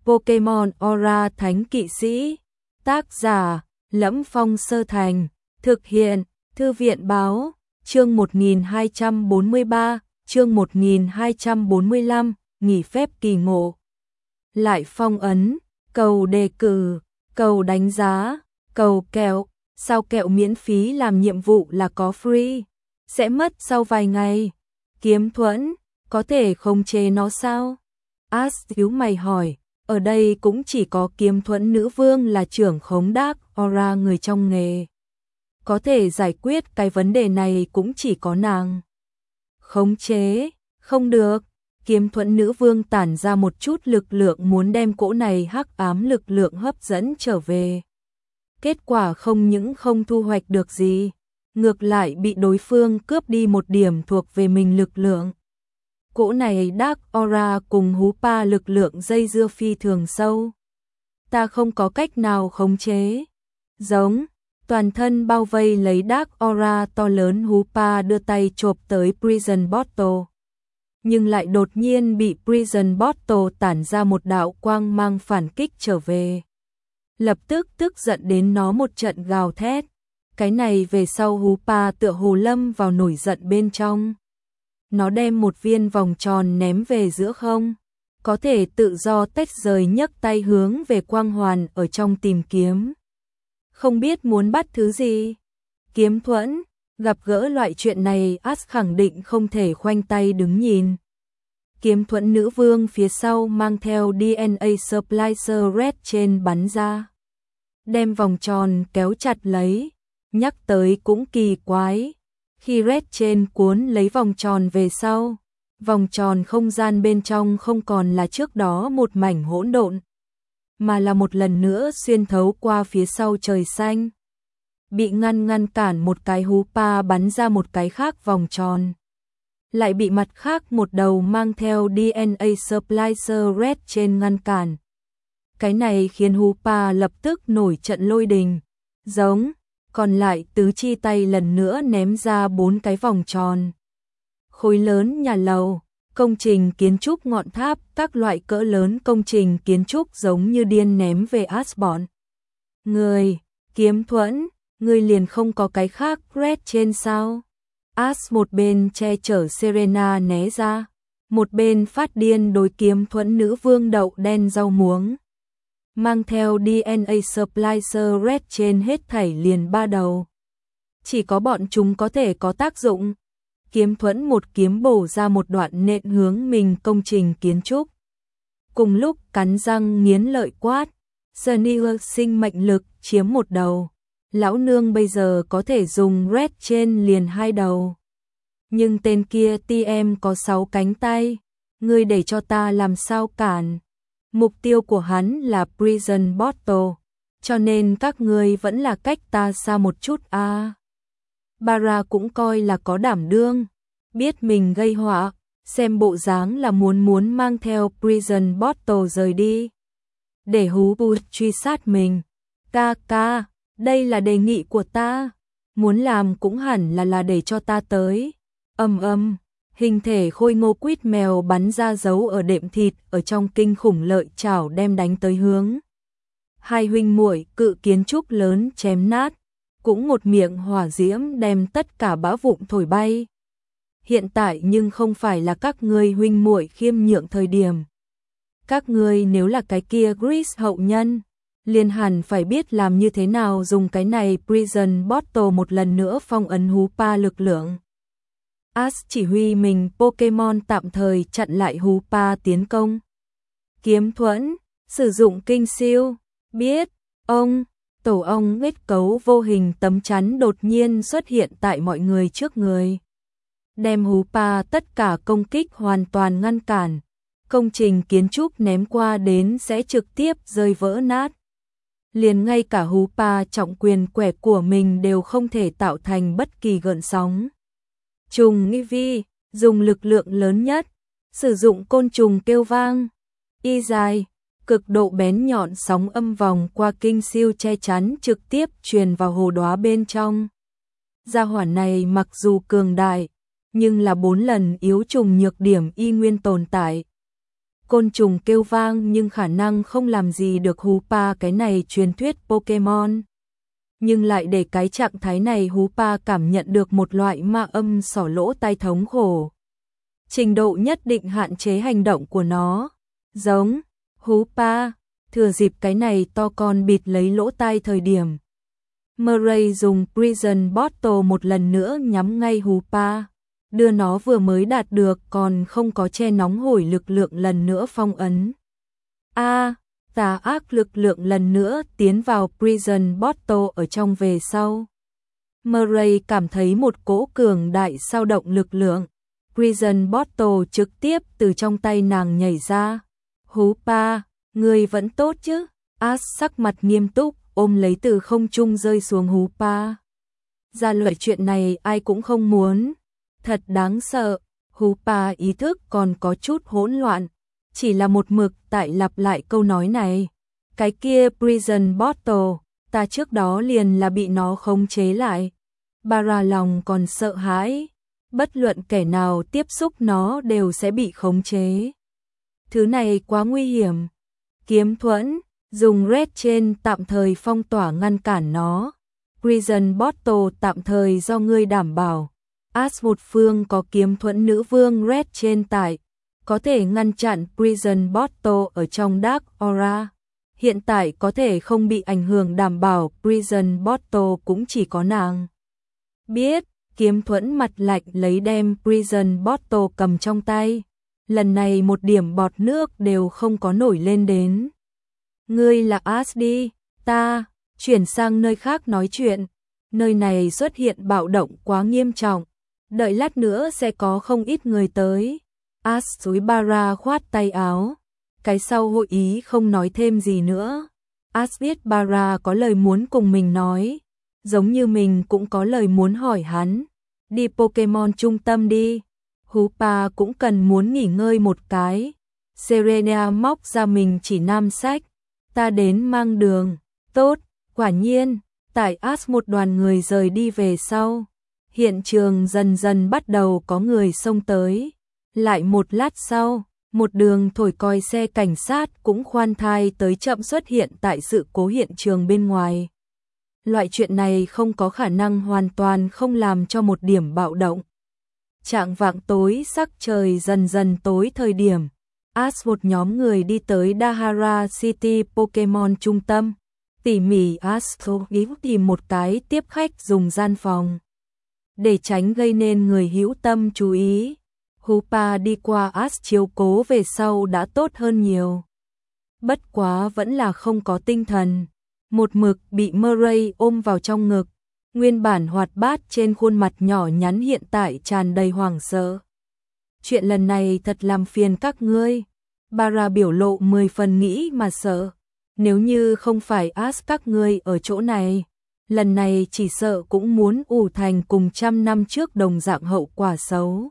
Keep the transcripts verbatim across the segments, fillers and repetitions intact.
Pokemon Aura Thánh Kỵ Sĩ. Tác giả: Lẫm Phong Sơ Thành. Thực hiện: Thư viện báo. Chương một nghìn hai trăm bốn mươi ba, chương một nghìn hai trăm bốn mươi lăm, nghỉ phép kỳ ngộ. Lại phong ấn, cầu đề cử, cầu đánh giá, cầu kẹo. Sao kẹo miễn phí làm nhiệm vụ là có free? Sẽ mất sau vài ngày. Kiếm Thuẫn, có thể khống chế nó sao? Ash nhíu mày hỏi. Ở đây cũng chỉ có Kiếm Thuẫn nữ vương là trưởng khống Dark Aura người trong nghề. Có thể giải quyết cái vấn đề này cũng chỉ có nàng. Khống chế, không được. Kiếm Thuẫn nữ vương tản ra một chút lực lượng muốn đem cỗ này hắc ám lực lượng hấp dẫn trở về. Kết quả không những không thu hoạch được gì, ngược lại bị đối phương cướp đi một điểm thuộc về mình lực lượng. Cỗ này Dark Aura cùng hú pa lực lượng dây dưa phi thường sâu. Ta không có cách nào khống chế. Giống, toàn thân bao vây lấy Dark Aura to lớn, hú pa đưa tay chộp tới Prison Bottle. Nhưng lại đột nhiên bị Prison Bottle tản ra một đạo quang mang phản kích trở về. Lập tức tức giận đến nó một trận gào thét. Cái này về sau hú pa tựa hồ lâm vào nổi giận bên trong. Nó đem một viên vòng tròn ném về giữa không, có thể tự do tách rời, nhấc tay hướng về quang hoàn ở trong tìm kiếm. Không biết muốn bắt thứ gì. Kiếm Thuẫn, gặp gỡ loại chuyện này Ash khẳng định không thể khoanh tay đứng nhìn. Kiếm Thuẫn nữ vương phía sau mang theo đê en a Splicer Red trên bắn ra. Đem vòng tròn kéo chặt lấy, nhắc tới cũng kỳ quái. Khi Red trên cuốn lấy vòng tròn về sau, vòng tròn không gian bên trong không còn là trước đó một mảnh hỗn độn, mà là một lần nữa xuyên thấu qua phía sau trời xanh. Bị ngăn ngăn cản một cái hú pa bắn ra một cái khác vòng tròn. Lại bị mặt khác một đầu mang theo đê en a Splicer Red trên ngăn cản. Cái này khiến hú pa lập tức nổi trận lôi đình. Giống, còn lại tứ chi tay lần nữa ném ra bốn cái vòng tròn. Khối lớn nhà lầu, công trình kiến trúc, ngọn tháp, các loại cỡ lớn công trình kiến trúc giống như điên ném về Ash bọn. Người, Kiếm Thuẫn, người liền không có cái khác Red trên sao? Ash một bên che chở Serena né ra, một bên phát điên đối Kiếm Thuẫn nữ vương đậu đen rau muống. Mang theo đê en a Splicer Red trên hết thảy liền ba đầu. Chỉ có bọn chúng có thể có tác dụng. Kiếm Thuẫn một kiếm bổ ra một đoạn nện hướng mình công trình kiến trúc. Cùng lúc cắn răng nghiến lợi quát. Sneer sinh mệnh lực chiếm một đầu. Lão nương bây giờ có thể dùng Red trên liền hai đầu. Nhưng tên kia tê em có sáu cánh tay. Ngươi để cho ta làm sao cản. Mục tiêu của hắn là Prison Bottle, cho nên các ngươi vẫn là cách ta xa một chút a. À. Bara cũng coi là có đảm đương, biết mình gây họa, xem bộ dáng là muốn muốn mang theo Prison Bottle rời đi. Để hú bu truy sát mình. Ca ca, đây là đề nghị của ta, muốn làm cũng hẳn là là để cho ta tới. Âm âm. Hình thể khôi ngô quýt mèo bắn ra dấu ở đệm thịt ở trong kinh khủng lợi chảo đem đánh tới hướng. Hai huynh muội cự kiến trúc lớn chém nát, cũng một miệng hỏa diễm đem tất cả bão vụn thổi bay. Hiện tại nhưng không phải là các ngươi huynh muội khiêm nhượng thời điểm. Các ngươi nếu là cái kia Grease hậu nhân, liền hẳn phải biết làm như thế nào dùng cái này Prison Bottle một lần nữa phong ấn hú pa lực lượng. Ash chỉ huy mình Pokemon tạm thời chặn lại hú pa tiến công. Kiếm Thuẫn, sử dụng kinh siêu, biết, ông, tổ ong huyết cấu vô hình tấm chắn đột nhiên xuất hiện tại mọi người trước người. Đem hú pa tất cả công kích hoàn toàn ngăn cản, công trình kiến trúc ném qua đến sẽ trực tiếp rơi vỡ nát. Liền ngay cả hú pa trọng quyền quẻ của mình đều không thể tạo thành bất kỳ gợn sóng. Trùng nghi vi, dùng lực lượng lớn nhất, sử dụng côn trùng kêu vang, y dài, cực độ bén nhọn sóng âm vòng qua kinh siêu che chắn trực tiếp truyền vào hồ đóa bên trong. Gia hỏa này mặc dù cường đại, nhưng là bốn lần yếu trùng nhược điểm y nguyên tồn tại. côn trùng kêu vang nhưng khả năng không làm gì được Hoopa cái này truyền thuyết Pokemon. Nhưng lại để cái trạng thái này Hoopa cảm nhận được một loại ma âm xỏ lỗ tai thống khổ. Trình độ nhất định hạn chế hành động của nó. Giống, Hoopa, thừa dịp cái này to con bịt lấy lỗ tai thời điểm. Murray dùng Prison Bottle một lần nữa nhắm ngay Hoopa, đưa nó vừa mới đạt được còn không có che nóng hổi lực lượng lần nữa phong ấn. A, à, tà ác lực lượng lần nữa tiến vào Prison Bottle ở trong về sau. Murray cảm thấy một cỗ cường đại sao động lực lượng. Prison Bottle trực tiếp từ trong tay nàng nhảy ra. Hoopa, người vẫn tốt chứ? Ash sắc mặt nghiêm túc, ôm lấy từ không trung rơi xuống Hoopa. Ra loại chuyện này ai cũng không muốn. Thật đáng sợ. Hoopa ý thức còn có chút hỗn loạn. Chỉ là một mực tại lặp lại câu nói này. Cái kia Prison Bottle, ta trước đó liền là bị nó khống chế lại. Bara lòng còn sợ hãi. Bất luận kẻ nào tiếp xúc nó đều sẽ bị khống chế. Thứ này quá nguy hiểm. Kiếm thuẫn, dùng Red Chain tạm thời phong tỏa ngăn cản nó. Prison Bottle tạm thời do ngươi đảm bảo. Ash một phương có kiếm thuẫn nữ vương Red Chain tại, có thể ngăn chặn Prison Bottle ở trong Dark Aura. Hiện tại có thể không bị ảnh hưởng đảm bảo Prison Bottle cũng chỉ có nàng. Biết, kiếm thuẫn mặt lạnh lấy đem Prison Bottle cầm trong tay. Lần này một điểm bọt nước đều không có nổi lên đến. Ngươi là Ash đi, ta, chuyển sang nơi khác nói chuyện. Nơi này xuất hiện bạo động quá nghiêm trọng. Đợi lát nữa sẽ có không ít người tới. Ash dối Bara khoát tay áo. Cái sau hội ý không nói thêm gì nữa. Ash biết Bara có lời muốn cùng mình nói. Giống như mình cũng có lời muốn hỏi hắn. Đi Pokemon trung tâm đi. Hoopa cũng cần muốn nghỉ ngơi một cái. Serena móc ra mình chỉ nam sách. Ta đến mang đường. Tốt, quả nhiên. Tại Ash một đoàn người rời đi về sau. Hiện trường dần dần bắt đầu có người xông tới. Lại một lát sau, một đường thổi còi xe cảnh sát cũng khoan thai tới chậm xuất hiện tại sự cố hiện trường bên ngoài. Loại chuyện này không có khả năng hoàn toàn không làm cho một điểm bạo động. Trạng vạng tối sắc trời dần dần tối thời điểm, Ash một nhóm người đi tới Dahara City Pokemon trung tâm. Tỉ mỉ Ash ý tìm một cái tiếp khách dùng gian phòng. Để tránh gây nên người hữu tâm chú ý, Hoopa đi qua Ash chiếu cố về sau đã tốt hơn nhiều. Bất quá vẫn là không có tinh thần. Một mực bị Murray ôm vào trong ngực. Nguyên bản hoạt bát trên khuôn mặt nhỏ nhắn hiện tại tràn đầy hoảng sợ. Chuyện lần này thật làm phiền các ngươi. Bara biểu lộ mười phần nghĩ mà sợ. Nếu như không phải Ash các ngươi ở chỗ này, lần này chỉ sợ cũng muốn ủ thành cùng trăm năm trước đồng dạng hậu quả xấu.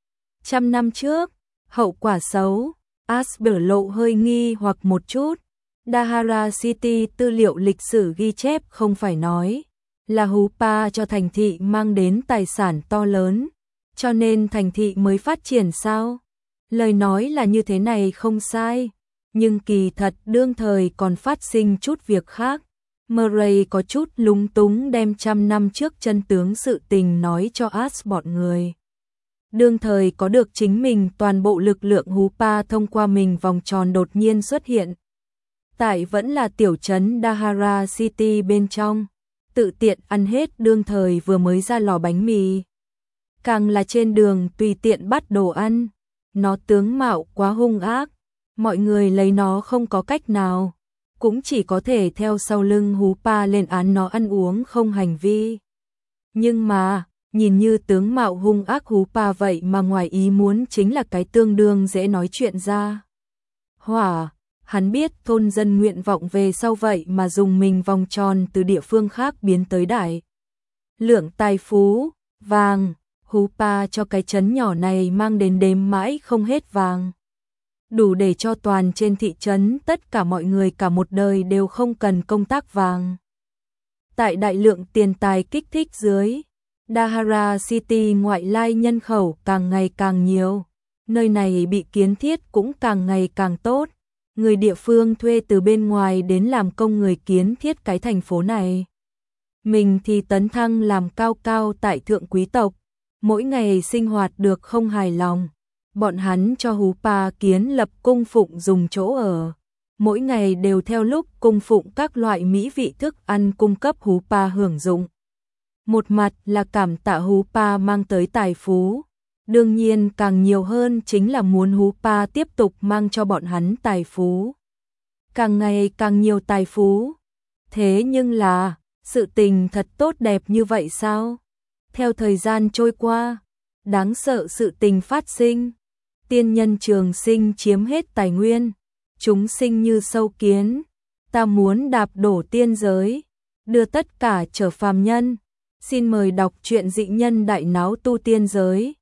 Trăm năm trước, hậu quả xấu, Ash biểu lộ hơi nghi hoặc một chút. Dahara City tư liệu lịch sử ghi chép không phải nói là Hoopa cho thành thị mang đến tài sản to lớn, cho nên thành thị mới phát triển sao? Lời nói là như thế này không sai, nhưng kỳ thật đương thời còn phát sinh chút việc khác. Murray có chút lúng túng đem trăm năm trước chân tướng sự tình nói cho Ash bọn người. Đương thời có được chính mình toàn bộ lực lượng Hoopa thông qua mình vòng tròn đột nhiên xuất hiện. Tại vẫn là tiểu trấn Dahara City bên trong, tự tiện ăn hết đương thời vừa mới ra lò bánh mì. Càng là trên đường tùy tiện bắt đồ ăn, nó tướng mạo quá hung ác, mọi người lấy nó không có cách nào, cũng chỉ có thể theo sau lưng Hoopa lên án nó ăn uống không hành vi. Nhưng mà, nhìn như tướng mạo hung ác Hoopa vậy mà ngoài ý muốn chính là cái tương đương dễ nói chuyện ra. Hỏa, hắn biết thôn dân nguyện vọng về sau vậy mà dùng mình vòng tròn từ địa phương khác biến tới đại lượng tài phú, vàng, Hoopa cho cái trấn nhỏ này mang đến đếm mãi không hết vàng. Đủ để cho toàn trên thị trấn tất cả mọi người cả một đời đều không cần công tác vàng. Tại đại lượng tiền tài kích thích dưới, Dahara City ngoại lai nhân khẩu càng ngày càng nhiều. Nơi này bị kiến thiết cũng càng ngày càng tốt, người địa phương thuê từ bên ngoài đến làm công người kiến thiết cái thành phố này. Mình thì tấn thăng làm cao cao tại thượng quý tộc, mỗi ngày sinh hoạt được không hài lòng. Bọn hắn cho Hú Pa kiến lập cung phụng dùng chỗ ở, mỗi ngày đều theo lúc cung phụng các loại mỹ vị thức ăn cung cấp Hú Pa hưởng dụng. Một mặt là cảm tạ Hú Pa mang tới tài phú, đương nhiên càng nhiều hơn chính là muốn Hú Pa tiếp tục mang cho bọn hắn tài phú. Càng ngày càng nhiều tài phú. Thế nhưng là, sự tình thật tốt đẹp như vậy sao? Theo thời gian trôi qua, đáng sợ sự tình phát sinh. Tiên nhân trường sinh chiếm hết tài nguyên, chúng sinh như sâu kiến. Ta muốn đạp đổ tiên giới, đưa tất cả trở phàm nhân. Xin mời đọc truyện Dị Nhân Đại Náo Tu Tiên Giới.